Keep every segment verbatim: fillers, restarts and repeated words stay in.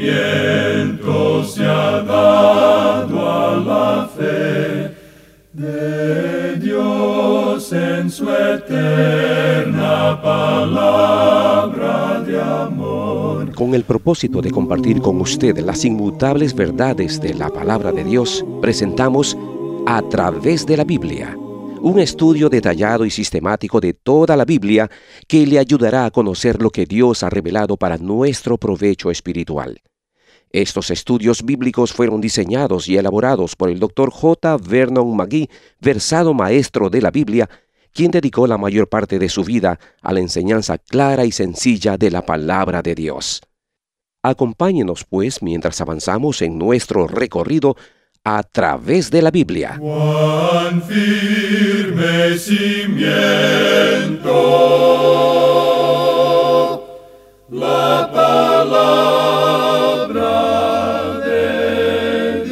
nacimiento se ha dado a la fe de Dios en su eterna palabra de amor. Con el propósito de compartir con usted las inmutables verdades de la palabra de Dios, presentamos A Través de la Biblia, un estudio detallado y sistemático de toda la Biblia que le ayudará a conocer lo que Dios ha revelado para nuestro provecho espiritual. Estos estudios bíblicos fueron diseñados y elaborados por el doctor J. Vernon McGee, versado maestro de la Biblia, quien dedicó la mayor parte de su vida a la enseñanza clara y sencilla de la palabra de Dios. Acompáñenos, pues, mientras avanzamos en nuestro recorrido a través de la Biblia. Cuán firme cimiento la palabra de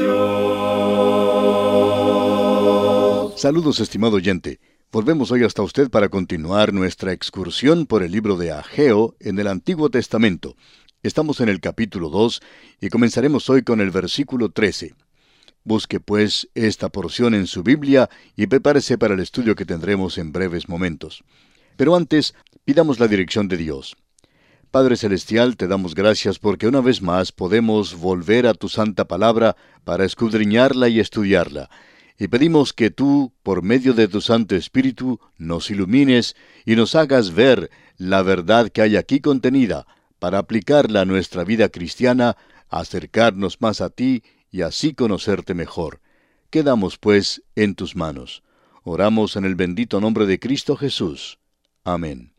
Dios. Saludos, estimado oyente. Volvemos hoy hasta usted para continuar nuestra excursión por el libro de Ageo en el Antiguo Testamento. Estamos en el capítulo dos y comenzaremos hoy con el versículo trece. Busque pues esta porción en su Biblia y prepárese para el estudio que tendremos en breves momentos. Pero antes, pidamos la dirección de Dios. Padre Celestial, te damos gracias porque una vez más podemos volver a tu santa palabra para escudriñarla y estudiarla. Y pedimos que tú, por medio de tu Santo Espíritu, nos ilumines y nos hagas ver la verdad que hay aquí contenida, para aplicarla a nuestra vida cristiana, acercarnos más a ti y así conocerte mejor. Quedamos, pues, en tus manos. Oramos en el bendito nombre de Cristo Jesús. Amén.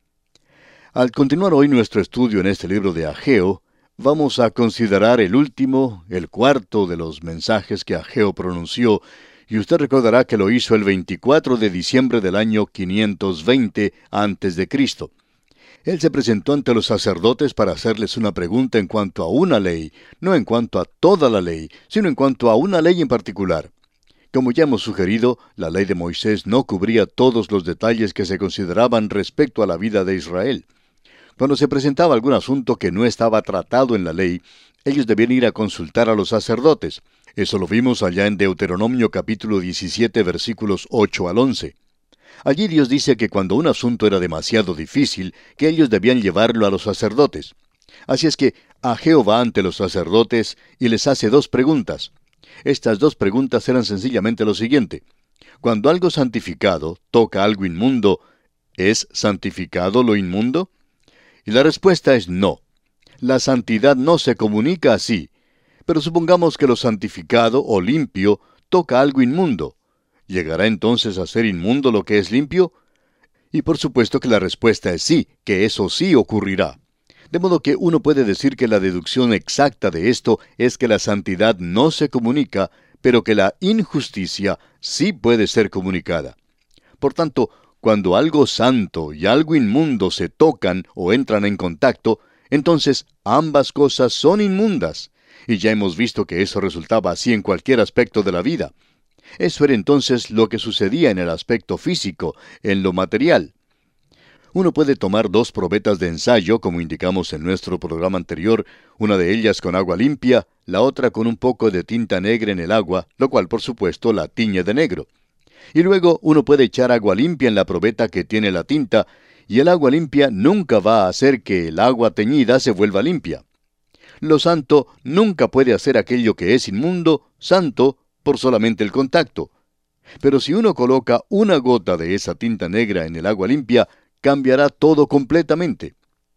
Al continuar hoy nuestro estudio en este libro de Ageo, vamos a considerar el último, el cuarto de los mensajes que Ageo pronunció, y usted recordará que lo hizo el veinticuatro de diciembre del año quinientos veinte antes de Cristo. Él se presentó ante los sacerdotes para hacerles una pregunta en cuanto a una ley, no en cuanto a toda la ley, sino en cuanto a una ley en particular. Como ya hemos sugerido, la ley de Moisés no cubría todos los detalles que se consideraban respecto a la vida de Israel. Cuando se presentaba algún asunto que no estaba tratado en la ley, ellos debían ir a consultar a los sacerdotes. Eso lo vimos allá en Deuteronomio capítulo diecisiete, versículos ocho al once. Allí Dios dice que cuando un asunto era demasiado difícil, que ellos debían llevarlo a los sacerdotes. Así es que Ageo va ante los sacerdotes y les hace dos preguntas. Estas dos preguntas eran sencillamente lo siguiente. Cuando algo santificado toca algo inmundo, ¿es santificado lo inmundo? Y la respuesta es no. La santidad no se comunica así. Pero supongamos que lo santificado o limpio toca algo inmundo. ¿Llegará entonces a ser inmundo lo que es limpio? Y por supuesto que la respuesta es sí, que eso sí ocurrirá. De modo que uno puede decir que la deducción exacta de esto es que la santidad no se comunica, pero que la injusticia sí puede ser comunicada. Por tanto, cuando algo santo y algo inmundo se tocan o entran en contacto, entonces ambas cosas son inmundas. Y ya hemos visto que eso resultaba así en cualquier aspecto de la vida. Eso era entonces lo que sucedía en el aspecto físico, en lo material. Uno puede tomar dos probetas de ensayo, como indicamos en nuestro programa anterior, una de ellas con agua limpia, la otra con un poco de tinta negra en el agua, lo cual por supuesto la tiñe de negro. Y luego uno puede echar agua limpia en la probeta que tiene la tinta, y el agua limpia nunca va a hacer que el agua teñida se vuelva limpia. Lo santo nunca puede hacer aquello que es inmundo, santo, por solamente el contacto. Pero si uno coloca una gota de esa tinta negra en el agua limpia, cambiará todo completamente.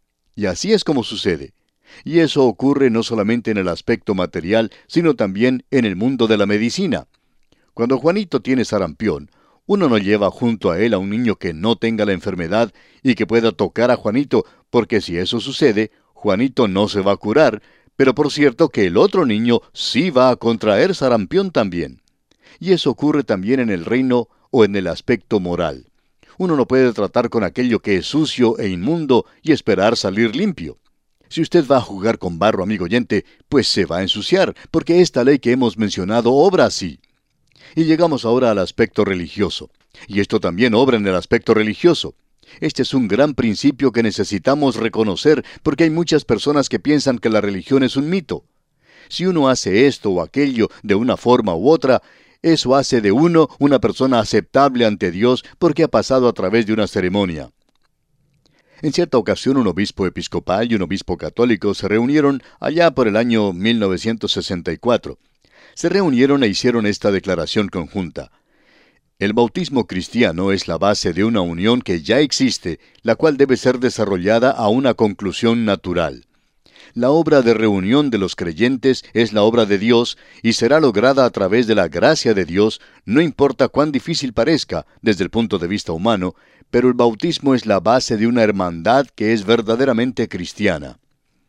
Y así es como sucede. Y eso ocurre no solamente en el aspecto material, sino también en el mundo de la medicina. Cuando Juanito tiene sarampión, uno no lleva junto a él a un niño que no tenga la enfermedad y que pueda tocar a Juanito, porque si eso sucede, Juanito no se va a curar, pero por cierto que el otro niño sí va a contraer sarampión también. Y eso ocurre también en el reino o en el aspecto moral. Uno no puede tratar con aquello que es sucio e inmundo y esperar salir limpio. Si usted va a jugar con barro, amigo oyente, pues se va a ensuciar, porque esta ley que hemos mencionado obra así. Y llegamos ahora al aspecto religioso. Y esto también obra en el aspecto religioso. Este es un gran principio que necesitamos reconocer porque hay muchas personas que piensan que la religión es un mito. Si uno hace esto o aquello de una forma u otra, eso hace de uno una persona aceptable ante Dios porque ha pasado a través de una ceremonia. En cierta ocasión, un obispo episcopal y un obispo católico se reunieron allá por el año mil novecientos sesenta y cuatro. Se reunieron e hicieron esta declaración conjunta. El bautismo cristiano es la base de una unión que ya existe, la cual debe ser desarrollada a una conclusión natural. La obra de reunión de los creyentes es la obra de Dios y será lograda a través de la gracia de Dios, no importa cuán difícil parezca desde el punto de vista humano, pero el bautismo es la base de una hermandad que es verdaderamente cristiana.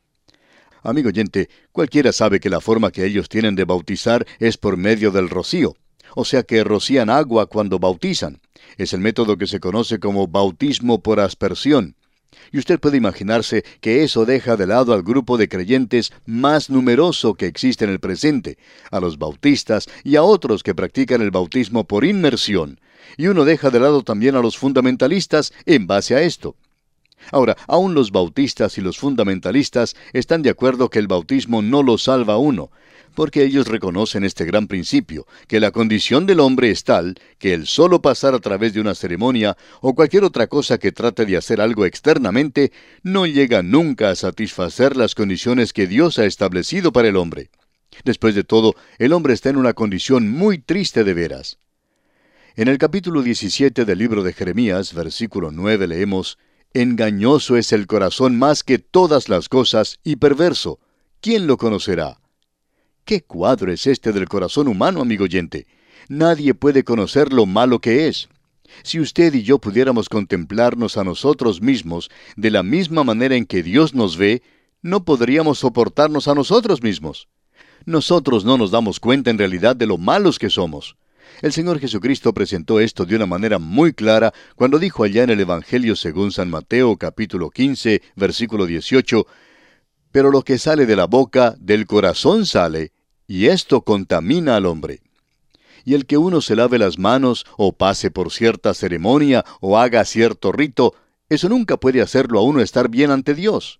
Amigo oyente, cualquiera sabe que la forma que ellos tienen de bautizar es por medio del rocío. O sea que rocían agua cuando bautizan. Es el método que se conoce como bautismo por aspersión. Y usted puede imaginarse que eso deja de lado al grupo de creyentes más numeroso que existe en el presente, a los bautistas y a otros que practican el bautismo por inmersión. Y uno deja de lado también a los fundamentalistas en base a esto. Ahora, aún los bautistas y los fundamentalistas están de acuerdo que el bautismo no lo salva a uno, porque ellos reconocen este gran principio, que la condición del hombre es tal que el solo pasar a través de una ceremonia o cualquier otra cosa que trate de hacer algo externamente no llega nunca a satisfacer las condiciones que Dios ha establecido para el hombre. Después de todo, el hombre está en una condición muy triste de veras. En el capítulo diecisiete del libro de Jeremías, versículo nueve, leemos: «Engañoso es el corazón más que todas las cosas y perverso. ¿Quién lo conocerá?» ¿Qué cuadro es este del corazón humano, amigo oyente? Nadie puede conocer lo malo que es. Si usted y yo pudiéramos contemplarnos a nosotros mismos de la misma manera en que Dios nos ve, no podríamos soportarnos a nosotros mismos. Nosotros no nos damos cuenta en realidad de lo malos que somos. El Señor Jesucristo presentó esto de una manera muy clara cuando dijo allá en el Evangelio según San Mateo, capítulo quince, versículo dieciocho, «Pero lo que sale de la boca, del corazón sale, y esto contamina al hombre. Y el que uno se lave las manos, o pase por cierta ceremonia, o haga cierto rito, eso nunca puede hacerlo a uno estar bien ante Dios».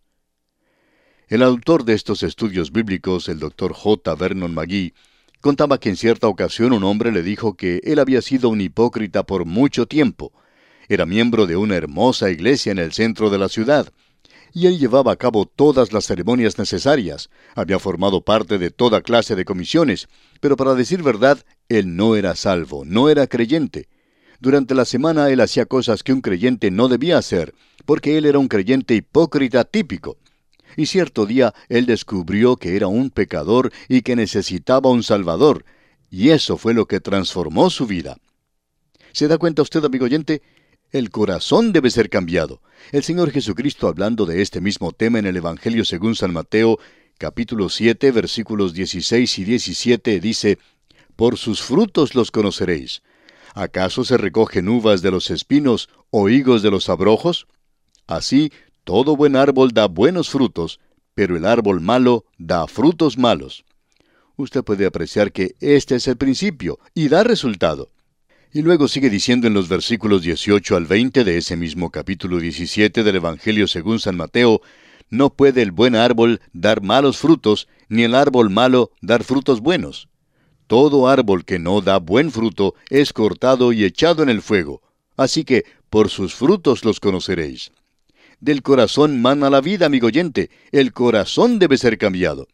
El autor de estos estudios bíblicos, el doctor J. Vernon McGee, contaba que en cierta ocasión un hombre le dijo que él había sido un hipócrita por mucho tiempo. Era miembro de una hermosa iglesia en el centro de la ciudad, y él llevaba a cabo todas las ceremonias necesarias, había formado parte de toda clase de comisiones, pero para decir verdad, él no era salvo, no era creyente. Durante la semana él hacía cosas que un creyente no debía hacer, porque él era un creyente hipócrita típico. Y cierto día él descubrió que era un pecador y que necesitaba un Salvador, y eso fue lo que transformó su vida. ¿Se da cuenta usted, amigo oyente? El corazón debe ser cambiado. El Señor Jesucristo, hablando de este mismo tema en el Evangelio según San Mateo, capítulo siete, versículos dieciséis y diecisiete, dice: «Por sus frutos los conoceréis. ¿Acaso se recogen uvas de los espinos o higos de los abrojos? Así, todo buen árbol da buenos frutos, pero el árbol malo da frutos malos». Usted puede apreciar que este es el principio y da resultado. Y luego sigue diciendo en los versículos dieciocho al veinte de ese mismo capítulo diecisiete del Evangelio según San Mateo: «No puede el buen árbol dar malos frutos, ni el árbol malo dar frutos buenos. Todo árbol que no da buen fruto es cortado y echado en el fuego. Así que por sus frutos los conoceréis». Del corazón mana la vida, amigo oyente. El corazón debe ser cambiado.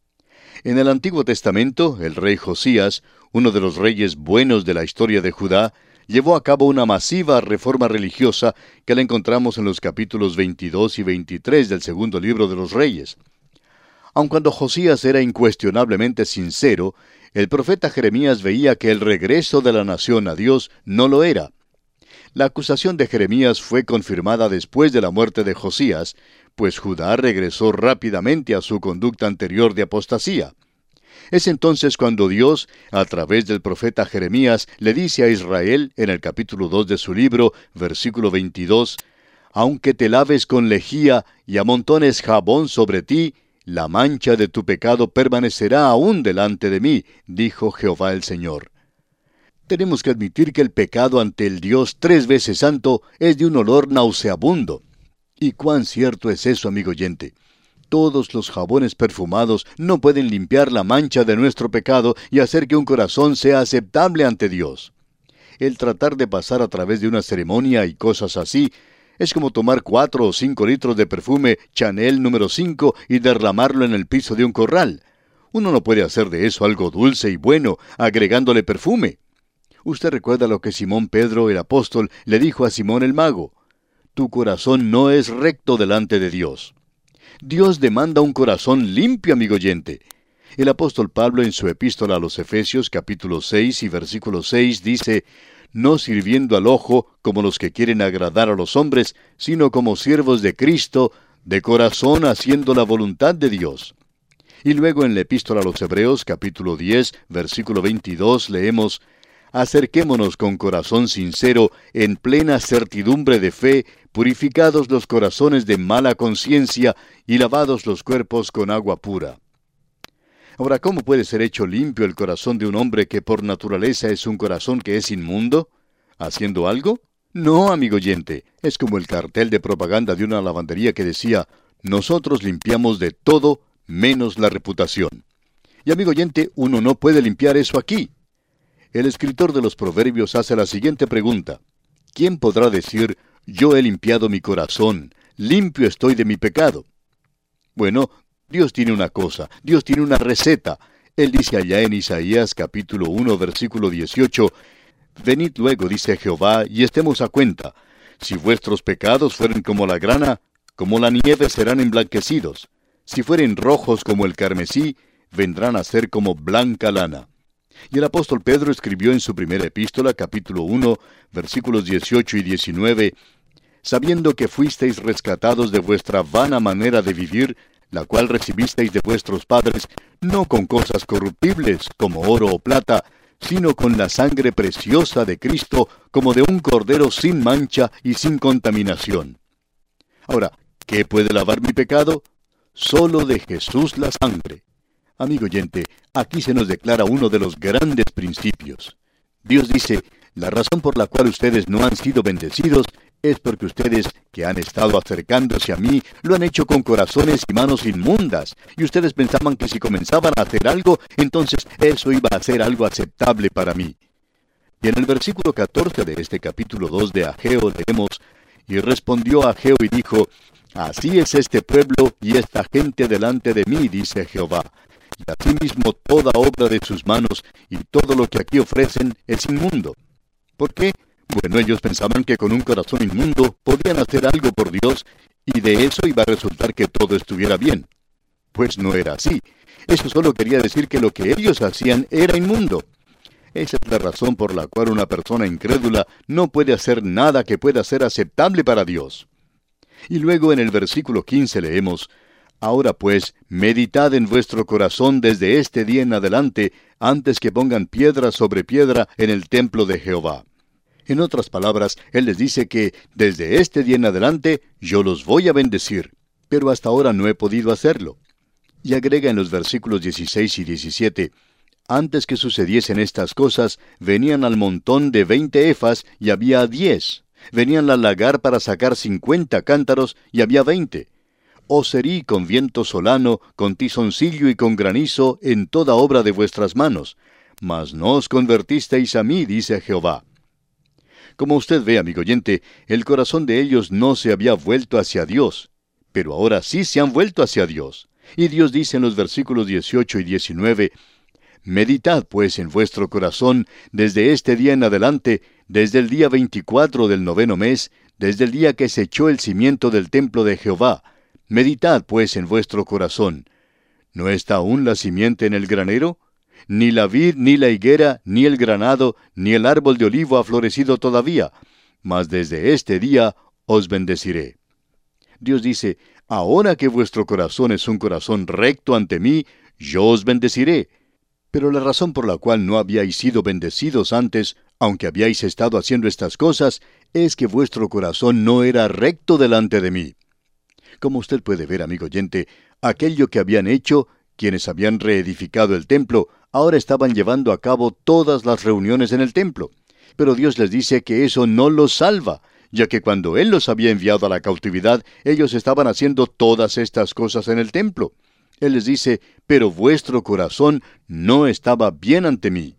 En el Antiguo Testamento, el rey Josías, uno de los reyes buenos de la historia de Judá, llevó a cabo una masiva reforma religiosa que la encontramos en los capítulos veintidós y veintitrés del segundo libro de los Reyes. Aun cuando Josías era incuestionablemente sincero, el profeta Jeremías veía que el regreso de la nación a Dios no lo era. La acusación de Jeremías fue confirmada después de la muerte de Josías, pues Judá regresó rápidamente a su conducta anterior de apostasía. Es entonces cuando Dios, a través del profeta Jeremías, le dice a Israel, en el capítulo dos de su libro, versículo veintidós, «Aunque te laves con lejía y amontones jabón sobre ti, la mancha de tu pecado permanecerá aún delante de mí, dijo Jehová el Señor». Tenemos que admitir que el pecado ante el Dios tres veces santo es de un olor nauseabundo. ¿Y cuán cierto es eso, amigo oyente? Todos los jabones perfumados no pueden limpiar la mancha de nuestro pecado y hacer que un corazón sea aceptable ante Dios. El tratar de pasar a través de una ceremonia y cosas así es como tomar cuatro o cinco litros de perfume Chanel número cinco y derramarlo en el piso de un corral. Uno no puede hacer de eso algo dulce y bueno, agregándole perfume. Usted recuerda lo que Simón Pedro, el apóstol, le dijo a Simón el mago: tu corazón no es recto delante de Dios. Dios demanda un corazón limpio, amigo oyente. El apóstol Pablo en su epístola a los Efesios capítulo seis y versículo seis dice: no sirviendo al ojo como los que quieren agradar a los hombres, sino como siervos de Cristo, de corazón haciendo la voluntad de Dios. Y luego en la epístola a los Hebreos capítulo diez, versículo veintidós leemos: acerquémonos con corazón sincero, en plena certidumbre de fe, purificados los corazones de mala conciencia y lavados los cuerpos con agua pura. Ahora, ¿cómo puede ser hecho limpio el corazón de un hombre que por naturaleza es un corazón que es inmundo? ¿Haciendo algo? No, amigo oyente, es como el cartel de propaganda de una lavandería que decía: nosotros limpiamos de todo menos la reputación. Y amigo oyente, uno no puede limpiar eso aquí. El escritor de los Proverbios hace la siguiente pregunta: ¿quién podrá decir, yo he limpiado mi corazón, limpio estoy de mi pecado? Bueno, Dios tiene una cosa, Dios tiene una receta. Él dice allá en Isaías capítulo uno, versículo dieciocho, venid luego, dice Jehová, y estemos a cuenta. Si vuestros pecados fueren como la grana, como la nieve serán emblanquecidos. Si fueren rojos como el carmesí, vendrán a ser como blanca lana. Y el apóstol Pedro escribió en su primera epístola, capítulo uno, versículos dieciocho y diecinueve, sabiendo que fuisteis rescatados de vuestra vana manera de vivir, la cual recibisteis de vuestros padres, no con cosas corruptibles, como oro o plata, sino con la sangre preciosa de Cristo, como de un cordero sin mancha y sin contaminación. Ahora, ¿qué puede lavar mi pecado? Solo de Jesús la sangre. Amigo oyente, aquí se nos declara uno de los grandes principios. Dios dice: la razón por la cual ustedes no han sido bendecidos es porque ustedes, que han estado acercándose a mí, lo han hecho con corazones y manos inmundas, y ustedes pensaban que si comenzaban a hacer algo, entonces eso iba a ser algo aceptable para mí. Y en el versículo catorce de este capítulo dos de Ageo leemos: y respondió Ageo y dijo: así es este pueblo y esta gente delante de mí, dice Jehová. Y asimismo toda obra de sus manos y todo lo que aquí ofrecen es inmundo. ¿Por qué? Bueno, ellos pensaban que con un corazón inmundo podían hacer algo por Dios y de eso iba a resultar que todo estuviera bien. Pues no era así. Eso solo quería decir que lo que ellos hacían era inmundo. Esa es la razón por la cual una persona incrédula no puede hacer nada que pueda ser aceptable para Dios. Y luego en el versículo quince leemos: ahora pues, meditad en vuestro corazón desde este día en adelante, antes que pongan piedra sobre piedra en el templo de Jehová. En otras palabras, Él les dice que desde este día en adelante yo los voy a bendecir, pero hasta ahora no he podido hacerlo. Y agrega en los versículos dieciséis y diecisiete, antes que sucediesen estas cosas, venían al montón de veinte efas y había diez. Venían al lagar para sacar cincuenta cántaros y había veinte. Os herí con viento solano, con tizoncillo y con granizo en toda obra de vuestras manos. Mas no os convertisteis a mí, dice Jehová. Como usted ve, amigo oyente, el corazón de ellos no se había vuelto hacia Dios, pero ahora sí se han vuelto hacia Dios. Y Dios dice en los versículos dieciocho y diecinueve, meditad pues en vuestro corazón desde este día en adelante, desde el día veinticuatro del noveno mes, desde el día que se echó el cimiento del templo de Jehová. Meditad pues en vuestro corazón. ¿No está aún la simiente en el granero? Ni la vid, ni la higuera, ni el granado, ni el árbol de olivo ha florecido todavía, mas desde este día os bendeciré. Dios dice, ahora que vuestro corazón es un corazón recto ante mí, yo os bendeciré. Pero la razón por la cual no habíais sido bendecidos antes, aunque habíais estado haciendo estas cosas, es que vuestro corazón no era recto delante de mí. Como usted puede ver, amigo oyente, aquello que habían hecho, quienes habían reedificado el templo, ahora estaban llevando a cabo todas las reuniones en el templo. Pero Dios les dice que eso no los salva, ya que cuando Él los había enviado a la cautividad, ellos estaban haciendo todas estas cosas en el templo. Él les dice, pero vuestro corazón no estaba bien ante mí.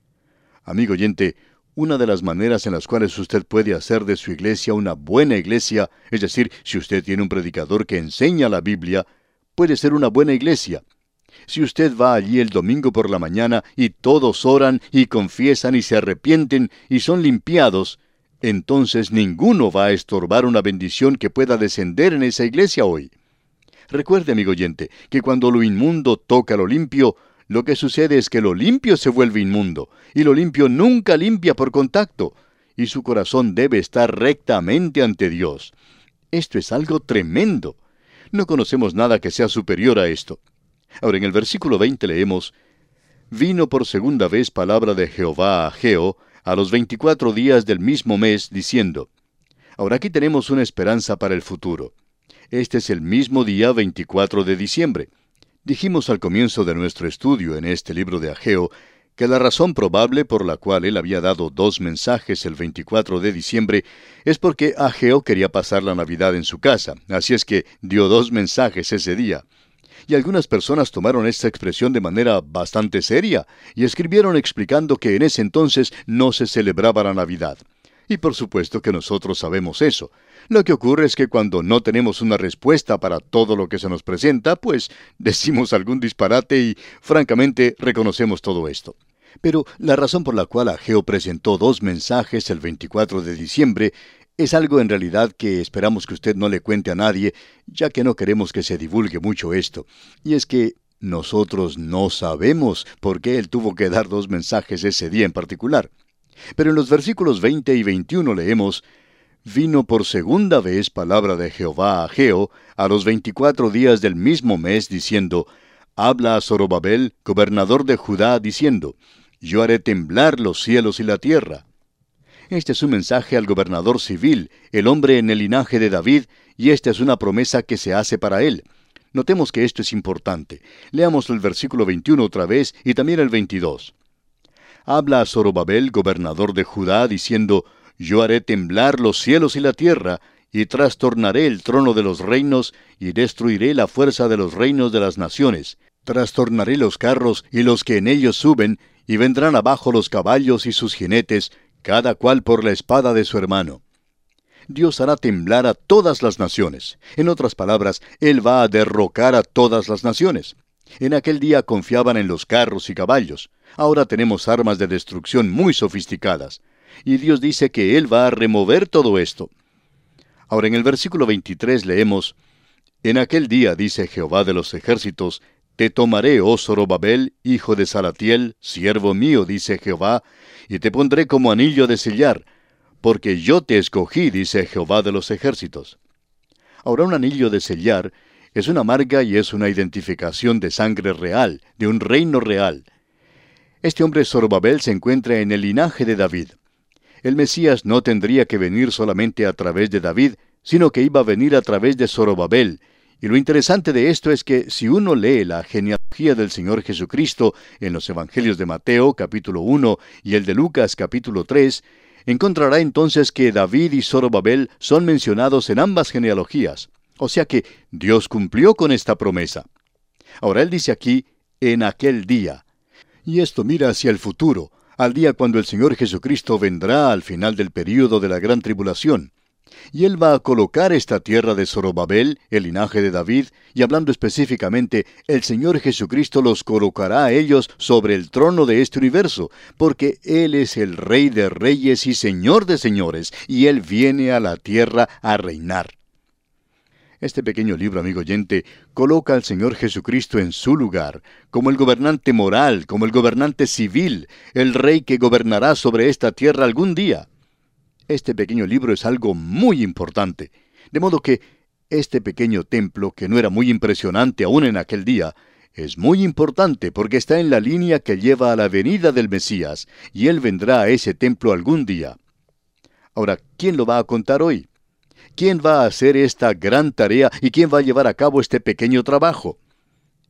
Amigo oyente, una de las maneras en las cuales usted puede hacer de su iglesia una buena iglesia, es decir, si usted tiene un predicador que enseña la Biblia, puede ser una buena iglesia. Si usted va allí el domingo por la mañana y todos oran y confiesan y se arrepienten y son limpiados, entonces ninguno va a estorbar una bendición que pueda descender en esa iglesia hoy. Recuerde, amigo oyente, que cuando lo inmundo toca lo limpio, lo que sucede es que lo limpio se vuelve inmundo, y lo limpio nunca limpia por contacto, y su corazón debe estar rectamente ante Dios. Esto es algo tremendo. No conocemos nada que sea superior a esto. Ahora, en el versículo veinte leemos, «Vino por segunda vez palabra de Jehová a Ageo a los veinticuatro días del mismo mes, diciendo». Ahora aquí tenemos una esperanza para el futuro. Este es el mismo día veinticuatro de diciembre. Dijimos al comienzo de nuestro estudio en este libro de Ageo que la razón probable por la cual él había dado dos mensajes el veinticuatro de diciembre es porque Ageo quería pasar la Navidad en su casa, así es que dio dos mensajes ese día. Y algunas personas tomaron esta expresión de manera bastante seria y escribieron explicando que en ese entonces no se celebraba la Navidad. Y por supuesto que nosotros sabemos eso. Lo que ocurre es que cuando no tenemos una respuesta para todo lo que se nos presenta, pues decimos algún disparate y francamente reconocemos todo esto. Pero la razón por la cual Ageo presentó dos mensajes el veinticuatro de diciembre es algo en realidad que esperamos que usted no le cuente a nadie, ya que no queremos que se divulgue mucho esto. Y es que nosotros no sabemos por qué él tuvo que dar dos mensajes ese día en particular. Pero en los versículos veinte y veintiuno leemos, «Vino por segunda vez palabra de Jehová a Ageo a los veinticuatro días del mismo mes, diciendo, Habla a Zorobabel, gobernador de Judá, diciendo, Yo haré temblar los cielos y la tierra». Este es un mensaje al gobernador civil, el hombre en el linaje de David, y esta es una promesa que se hace para él. Notemos que esto es importante. Leamos el versículo veintiuno otra vez y también el veintidós. Habla a Zorobabel, gobernador de Judá, diciendo, Yo haré temblar los cielos y la tierra, y trastornaré el trono de los reinos, y destruiré la fuerza de los reinos de las naciones. Trastornaré los carros y los que en ellos suben, y vendrán abajo los caballos y sus jinetes, cada cual por la espada de su hermano. Dios hará temblar a todas las naciones. En otras palabras, Él va a derrocar a todas las naciones. En aquel día confiaban en los carros y caballos. Ahora tenemos armas de destrucción muy sofisticadas. Y Dios dice que Él va a remover todo esto. Ahora en el versículo veintitrés leemos, En aquel día, dice Jehová de los ejércitos, Te tomaré, oh Zorobabel, hijo de Salatiel, siervo mío, dice Jehová, y te pondré como anillo de sellar, porque yo te escogí, dice Jehová de los ejércitos. Ahora un anillo de sellar es una marca y es una identificación de sangre real, de un reino real. Este hombre Zorobabel se encuentra en el linaje de David. El Mesías no tendría que venir solamente a través de David, sino que iba a venir a través de Zorobabel. Y lo interesante de esto es que si uno lee la genealogía del Señor Jesucristo en los Evangelios de Mateo, capítulo uno, y el de Lucas, capítulo tres, encontrará entonces que David y Zorobabel son mencionados en ambas genealogías. O sea que Dios cumplió con esta promesa. Ahora él dice aquí, en aquel día. Y esto mira hacia el futuro, al día cuando el Señor Jesucristo vendrá al final del período de la gran tribulación. Y Él va a colocar esta tierra de Zorobabel, el linaje de David, y hablando específicamente, el Señor Jesucristo los colocará a ellos sobre el trono de este universo, porque Él es el Rey de reyes y Señor de señores, y Él viene a la tierra a reinar. Este pequeño libro, amigo oyente, coloca al Señor Jesucristo en su lugar, como el gobernante moral, como el gobernante civil, el Rey que gobernará sobre esta tierra algún día. Este pequeño libro es algo muy importante, de modo que este pequeño templo, que no era muy impresionante aún en aquel día, es muy importante porque está en la línea que lleva a la venida del Mesías, y Él vendrá a ese templo algún día. Ahora, ¿quién lo va a contar hoy? ¿Quién va a hacer esta gran tarea y quién va a llevar a cabo este pequeño trabajo?